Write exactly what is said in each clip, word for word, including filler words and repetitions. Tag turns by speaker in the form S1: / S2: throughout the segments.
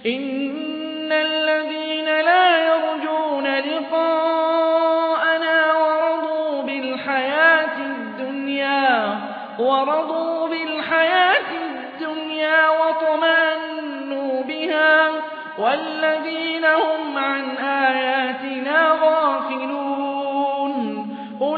S1: إن الذين لا يرجون لقاءنا ورضوا بالحياة الدنيا ورضوا بالحياة الدنيا وطمأنوا بها والذين هم عن آياتنا غافلون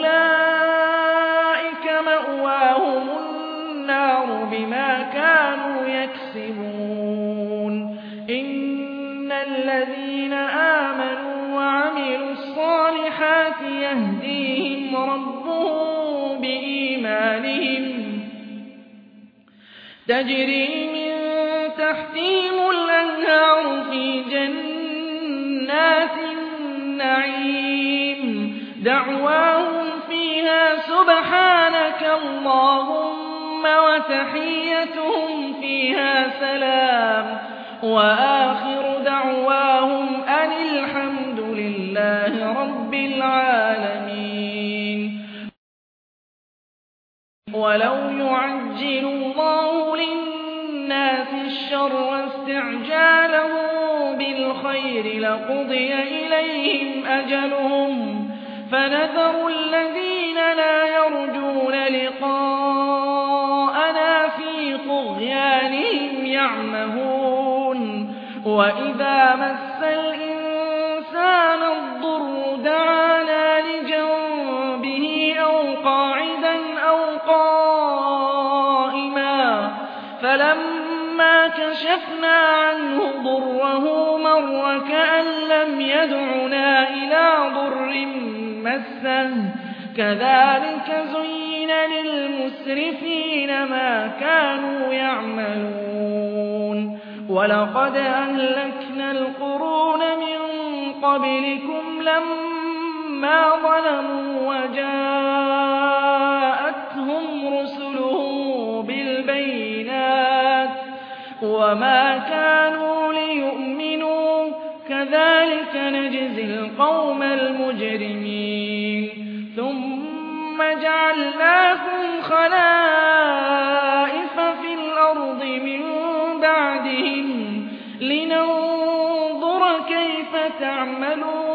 S1: أولئك مأواهم النار بما كانوا يكسبون إن الذين آمنوا وعملوا الصالحات يهديهم ربهم بإيمانهم تجري من تحتهم الأنهار في جنات النعيم دعواهم فيها سبحانك اللهم وتحيتهم فيها سلام وآخر دعواهم أن الحمد لله رب العالمين. ولو يعجل الله للناس الشر استعجاله بالخير لقضي إليهم أجلهم فنذر الذين لا يرجون لقاءنا في طغيانهم يعمهون وإذا مس الإنسان الضر دعانا لجنبه أو قاعدا أو قائما فلما كشفنا عنه ضره مر كأن لم يدعنا إلى ضر مسه كذلك زين للمسرفين ما كانوا يعملون ولقد أهلكنا القرون من قبلكم لما ظلموا وجاءتهم رسلهم بالبينات وما كانوا ليؤمنوا كذلك نجزي القوم المجرمين ثم جعلناكم خلائف في الأرض من بعدهم لننظر كيف تعملون